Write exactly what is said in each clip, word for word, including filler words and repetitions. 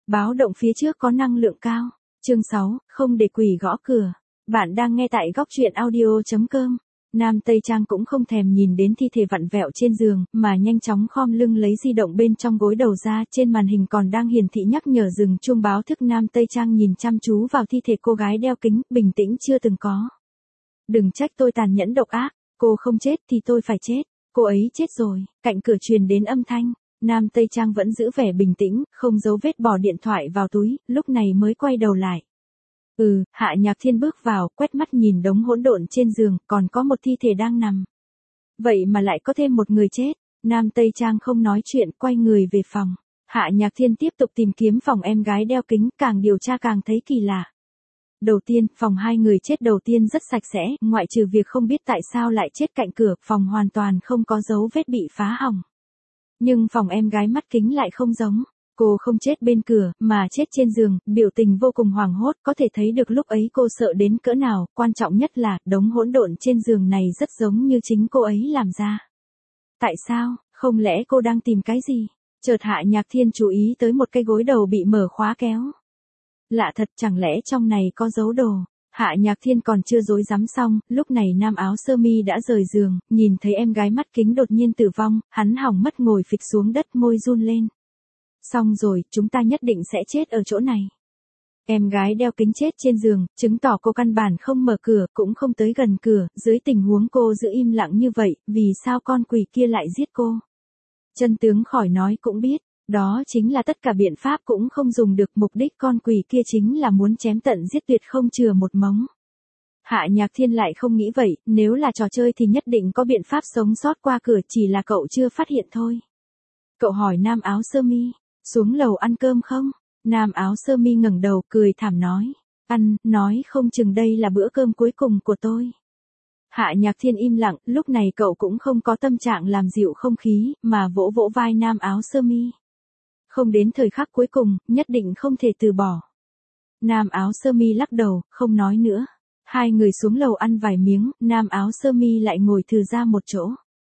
Báo động phía trước có năng lượng cao. Chương sáu, không để quỷ gõ cửa. Bạn đang nghe tại góc truyện audio chấm com. Nam Tây Trang cũng không thèm nhìn đến thi thể vặn vẹo trên giường, mà nhanh chóng khom lưng lấy di động bên trong gối đầu ra, trên màn hình còn đang hiển thị nhắc nhở dừng chuông báo thức. Nam Tây Trang nhìn chăm chú vào thi thể cô gái đeo kính, bình tĩnh chưa từng có. Đừng trách tôi tàn nhẫn độc ác, cô không chết thì tôi phải chết, cô ấy chết rồi. Cạnh cửa truyền đến âm thanh. Nam Tây Trang vẫn giữ vẻ bình tĩnh, không giấu vết bỏ điện thoại vào túi, lúc này mới quay đầu lại. Ừ, Hạ Nhạc Thiên bước vào, quét mắt nhìn đống hỗn độn trên giường, còn có một thi thể đang nằm. Vậy mà lại có thêm một người chết. Nam Tây Trang không nói chuyện, quay người về phòng. Hạ Nhạc Thiên tiếp tục tìm kiếm phòng em gái đeo kính, càng điều tra càng thấy kỳ lạ. Đầu tiên, phòng hai người chết đầu tiên rất sạch sẽ, ngoại trừ việc không biết tại sao lại chết cạnh cửa, phòng hoàn toàn không có dấu vết bị phá hỏng. Nhưng phòng em gái mắt kính lại không giống. Cô không chết bên cửa, mà chết trên giường, biểu tình vô cùng hoảng hốt, có thể thấy được lúc ấy cô sợ đến cỡ nào, quan trọng nhất là, đống hỗn độn trên giường này rất giống như chính cô ấy làm ra. Tại sao, không lẽ cô đang tìm cái gì? Chợt Hạ Nhạc Thiên chú ý tới một cái gối đầu bị mở khóa kéo. Lạ thật, chẳng lẽ trong này có giấu đồ? Hạ Nhạc Thiên còn chưa rối rắm xong, lúc này nam áo sơ mi đã rời giường, nhìn thấy em gái mắt kính đột nhiên tử vong, hắn hỏng mất ngồi phịch xuống đất, môi run lên. Xong rồi, chúng ta nhất định sẽ chết ở chỗ này. Em gái đeo kính chết trên giường, chứng tỏ cô căn bản không mở cửa, cũng không tới gần cửa, dưới tình huống cô giữ im lặng như vậy, vì sao con quỷ kia lại giết cô? Chân tướng khỏi nói cũng biết, đó chính là tất cả biện pháp cũng không dùng được, mục đích con quỷ kia chính là muốn chém tận giết tuyệt không chừa một mống. Hạ Nhạc Thiên lại không nghĩ vậy, nếu là trò chơi thì nhất định có biện pháp sống sót qua cửa, chỉ là cậu chưa phát hiện thôi. Cậu hỏi nam áo sơ mi, xuống lầu ăn cơm không? Nam áo sơ mi ngẩng đầu cười thảm nói, ăn, nói không chừng đây là bữa cơm cuối cùng của tôi. Hạ Nhạc Thiên im lặng, lúc này cậu cũng không có tâm trạng làm dịu không khí, mà vỗ vỗ vai nam áo sơ mi. Không đến thời khắc cuối cùng, nhất định không thể từ bỏ. Nam áo sơ mi lắc đầu, không nói nữa. Hai người xuống lầu ăn vài miếng, nam áo sơ mi lại ngồi thư ra một chỗ.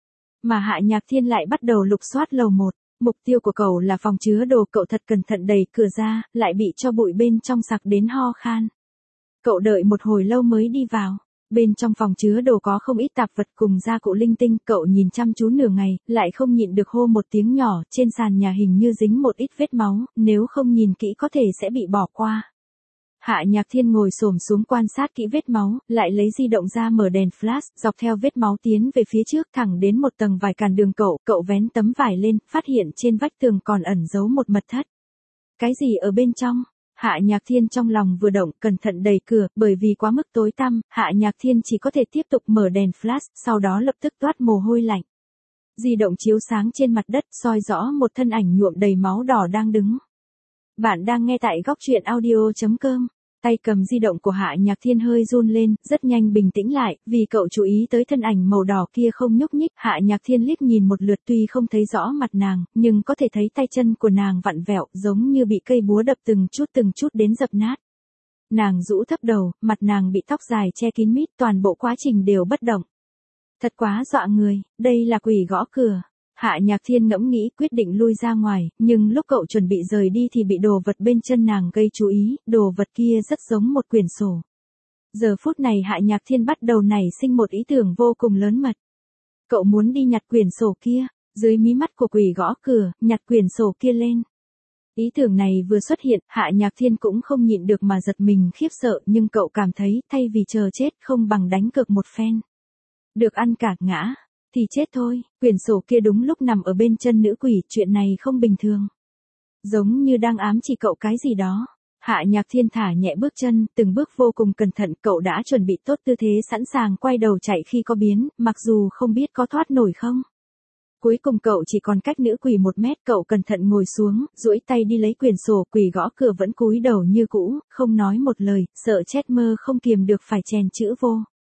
Mà Hạ Nhạc Thiên lại bắt đầu lục soát lầu một. Mục tiêu của cậu là phòng chứa đồ, cậu thật cẩn thận đẩy cửa ra, lại bị cho bụi bên trong sặc đến ho khan. Cậu đợi một hồi lâu mới đi vào. Bên trong phòng chứa đồ có không ít tạp vật cùng gia cụ linh tinh, cậu nhìn chăm chú nửa ngày, lại không nhịn được hô một tiếng nhỏ, trên sàn nhà hình như dính một ít vết máu, nếu không nhìn kỹ có thể sẽ bị bỏ qua. Hạ Nhạc Thiên ngồi xổm xuống quan sát kỹ vết máu, lại lấy di động ra mở đèn flash, dọc theo vết máu tiến về phía trước thẳng đến một tầng vải cản đường cậu, cậu vén tấm vải lên, phát hiện trên vách tường còn ẩn giấu một mật thất. Cái gì ở bên trong? Hạ Nhạc Thiên trong lòng vừa động, cẩn thận đẩy cửa, bởi vì quá mức tối tăm, Hạ Nhạc Thiên chỉ có thể tiếp tục mở đèn flash, sau đó lập tức toát mồ hôi lạnh. Di động chiếu sáng trên mặt đất, soi rõ một thân ảnh nhuộm đầy máu đỏ đang đứng. Bạn đang nghe tại góc truyện audio chấm com. Tay cầm di động của Hạ Nhạc Thiên hơi run lên, rất nhanh bình tĩnh lại, vì cậu chú ý tới thân ảnh màu đỏ kia không nhúc nhích. Hạ Nhạc Thiên liếc nhìn một lượt, tuy không thấy rõ mặt nàng, nhưng có thể thấy tay chân của nàng vặn vẹo, giống như bị cây búa đập từng chút từng chút đến dập nát. Nàng rũ thấp đầu, mặt nàng bị tóc dài che kín mít, toàn bộ quá trình đều bất động. Thật quá dọa người, đây là quỷ gõ cửa. Hạ Nhạc Thiên ngẫm nghĩ, quyết định lui ra ngoài, nhưng lúc cậu chuẩn bị rời đi thì bị đồ vật bên chân nàng gây chú ý, đồ vật kia rất giống một quyển sổ. Giờ phút này Hạ Nhạc Thiên bắt đầu nảy sinh một ý tưởng vô cùng lớn mật. Cậu muốn đi nhặt quyển sổ kia, dưới mí mắt của quỷ gõ cửa, nhặt quyển sổ kia lên. Ý tưởng này vừa xuất hiện, Hạ Nhạc Thiên cũng không nhịn được mà giật mình khiếp sợ, nhưng cậu cảm thấy, thay vì chờ chết không bằng đánh cược một phen. Được ăn cả ngã thì chết thôi, quyển sổ kia đúng lúc nằm ở bên chân nữ quỷ, chuyện này không bình thường. Giống như đang ám chỉ cậu cái gì đó. Hạ Nhạc Thiên thả nhẹ bước chân, từng bước vô cùng cẩn thận, cậu đã chuẩn bị tốt tư thế sẵn sàng quay đầu chạy khi có biến, mặc dù không biết có thoát nổi không. Cuối cùng cậu chỉ còn cách nữ quỷ một mét, cậu cẩn thận ngồi xuống, duỗi tay đi lấy quyển sổ, quỷ gõ cửa vẫn cúi đầu như cũ, không nói một lời, sợ chết mơ không kiềm được phải chèn chữ vô.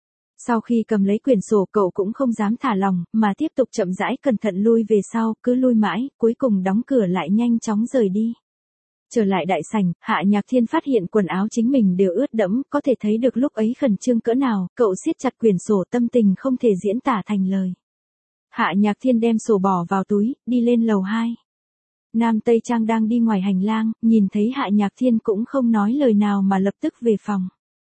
Sau khi cầm lấy quyển sổ, cậu cũng không dám thả lòng, mà tiếp tục chậm rãi cẩn thận lui về sau, cứ lui mãi, cuối cùng đóng cửa lại nhanh chóng rời đi. Trở lại đại sảnh, Hạ Nhạc Thiên phát hiện quần áo chính mình đều ướt đẫm, có thể thấy được lúc ấy khẩn trương cỡ nào, cậu siết chặt quyển sổ, tâm tình không thể diễn tả thành lời. Hạ Nhạc Thiên đem sổ bỏ vào túi, đi lên lầu hai. Nam Tây Trang đang đi ngoài hành lang, nhìn thấy Hạ Nhạc Thiên cũng không nói lời nào mà lập tức về phòng.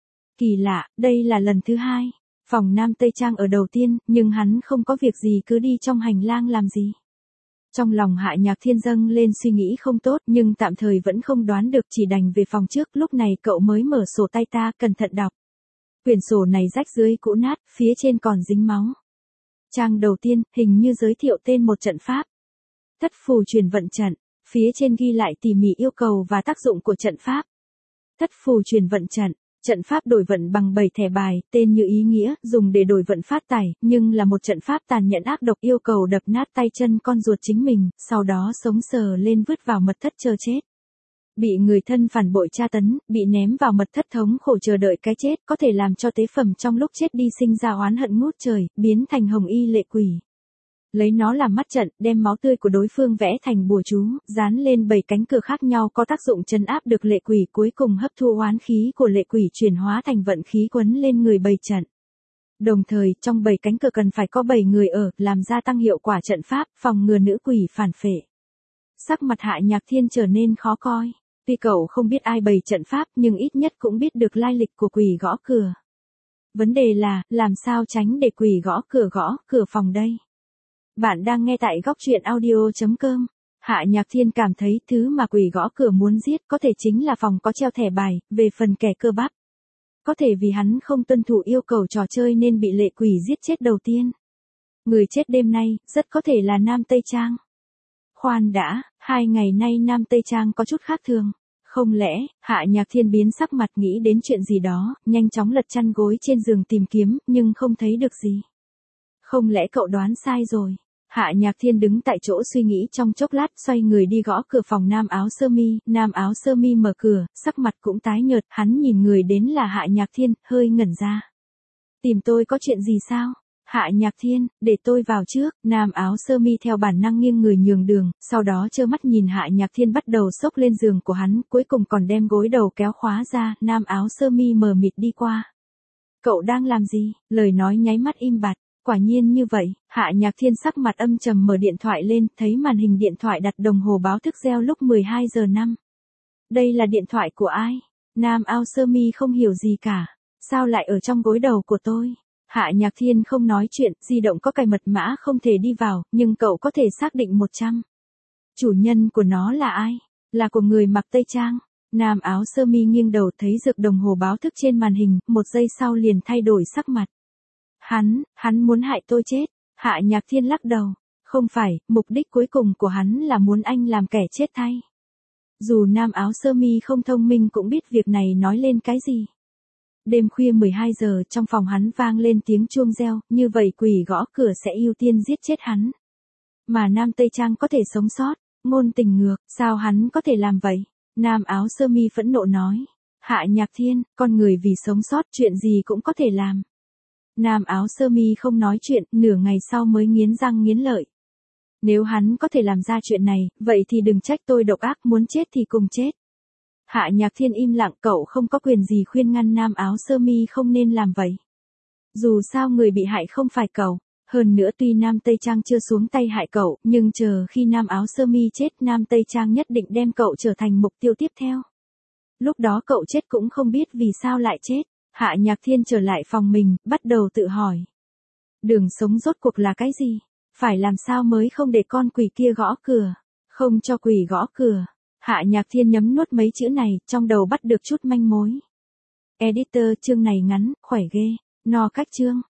Kỳ lạ, đây là lần thứ hai. Phòng Nam Tây Trang ở đầu tiên, nhưng hắn không có việc gì cứ đi trong hành lang làm gì. Trong lòng Hạ Nhạc Thiên dâng lên suy nghĩ không tốt, nhưng tạm thời vẫn không đoán được, chỉ đành về phòng trước. Lúc này cậu mới mở sổ tay ta, cẩn thận đọc. Quyển sổ này rách dưới cũ nát, phía trên còn dính máu. Trang đầu tiên, hình như giới thiệu tên một trận pháp. Thất phù truyền vận trận, phía trên ghi lại tỉ mỉ yêu cầu và tác dụng của trận pháp. Thất phù truyền vận trận, trận pháp đổi vận bằng bảy thẻ bài, tên như ý nghĩa, dùng để đổi vận phát tài, nhưng là một trận pháp tàn nhẫn ác độc, yêu cầu đập nát tay chân con ruột chính mình, sau đó sống sờ lên vứt vào mật thất chờ chết. Bị người thân phản bội tra tấn, bị ném vào mật thất thống khổ chờ đợi cái chết, có thể làm cho tế phẩm trong lúc chết đi sinh ra oán hận ngút trời, biến thành hồng y lệ quỷ. Lấy nó làm mắt trận, đem máu tươi của đối phương vẽ thành bùa chú, dán lên bảy cánh cửa khác nhau có tác dụng trấn áp được lệ quỷ, cuối cùng hấp thu oán khí của lệ quỷ chuyển hóa thành vận khí quấn lên người bày trận. Đồng thời, trong bảy cánh cửa cần phải có bảy người ở, làm gia tăng hiệu quả trận pháp, phòng ngừa nữ quỷ phản phệ. Sắc mặt Hạ Nhạc Thiên trở nên khó coi. Tuy cậu không biết ai bày trận pháp, nhưng ít nhất cũng biết được lai lịch của quỷ gõ cửa. Vấn đề là, làm sao tránh để quỷ gõ cửa gõ cửa phòng đây? Bạn đang nghe tại góc truyện audio chấm com. Hạ Nhạc Thiên cảm thấy thứ mà quỷ gõ cửa muốn giết có thể chính là phòng có treo thẻ bài, về phần kẻ cơ bắp. Có thể vì hắn không tuân thủ yêu cầu trò chơi nên bị lệ quỷ giết chết đầu tiên. Người chết đêm nay, rất có thể là Nam Tây Trang. Khoan đã, hai ngày nay Nam Tây Trang có chút khác thường. Không lẽ, Hạ Nhạc Thiên biến sắc mặt nghĩ đến chuyện gì đó, nhanh chóng lật chăn gối trên giường tìm kiếm, nhưng không thấy được gì. Không lẽ cậu đoán sai rồi? Hạ Nhạc Thiên đứng tại chỗ suy nghĩ trong chốc lát, xoay người đi gõ cửa phòng Nam áo sơ mi. Nam áo sơ mi mở cửa, sắc mặt cũng tái nhợt, hắn nhìn người đến là Hạ Nhạc Thiên, hơi ngẩn ra. Tìm tôi có chuyện gì sao? Hạ Nhạc Thiên, để tôi vào trước. Nam áo sơ mi theo bản năng nghiêng người nhường đường, sau đó trơ mắt nhìn Hạ Nhạc Thiên bắt đầu xốc lên giường của hắn, cuối cùng còn đem gối đầu kéo khóa ra. Nam áo sơ mi mờ mịt đi qua. Cậu đang làm gì? Lời nói nháy mắt im bặt. Quả nhiên như vậy, Hạ Nhạc Thiên sắc mặt âm trầm mở điện thoại lên, thấy màn hình điện thoại đặt đồng hồ báo thức reo lúc mười hai giờ năm. Đây là điện thoại của ai? Nam áo sơ mi không hiểu gì cả. Sao lại ở trong gối đầu của tôi? Hạ Nhạc Thiên không nói chuyện, di động có cài mật mã không thể đi vào, nhưng cậu có thể xác định một trăm. Chủ nhân của nó là ai? Là của người mặc Tây Trang. Nam áo sơ mi nghiêng đầu thấy rực đồng hồ báo thức trên màn hình, một giây sau liền thay đổi sắc mặt. Hắn, hắn muốn hại tôi chết. Hạ Nhạc Thiên lắc đầu. Không phải, mục đích cuối cùng của hắn là muốn anh làm kẻ chết thay. Dù Nam áo sơ mi không thông minh cũng biết việc này nói lên cái gì. Đêm khuya mười hai giờ trong phòng hắn vang lên tiếng chuông reo, như vậy quỷ gõ cửa sẽ ưu tiên giết chết hắn. Mà Nam Tây Trang có thể sống sót, ngôn tình ngược, sao hắn có thể làm vậy? Nam áo sơ mi phẫn nộ nói. Hạ Nhạc Thiên, con người vì sống sót chuyện gì cũng có thể làm. Nam áo sơ mi không nói chuyện, nửa ngày sau mới nghiến răng nghiến lợi. Nếu hắn có thể làm ra chuyện này, vậy thì đừng trách tôi độc ác, muốn chết thì cùng chết. Hạ Nhạc Thiên im lặng, cậu không có quyền gì khuyên ngăn Nam áo sơ mi không nên làm vậy. Dù sao người bị hại không phải cậu, hơn nữa tuy Nam Tây Trang chưa xuống tay hại cậu, nhưng chờ khi Nam áo sơ mi chết, Nam Tây Trang nhất định đem cậu trở thành mục tiêu tiếp theo. Lúc đó cậu chết cũng không biết vì sao lại chết. Hạ Nhạc Thiên trở lại phòng mình, bắt đầu tự hỏi. Đường sống rốt cuộc là cái gì? Phải làm sao mới không để con quỷ kia gõ cửa? Không cho quỷ gõ cửa. Hạ Nhạc Thiên nhấm nuốt mấy chữ này, trong đầu bắt được chút manh mối. Editor, chương này ngắn, khỏe ghê. No cách chương.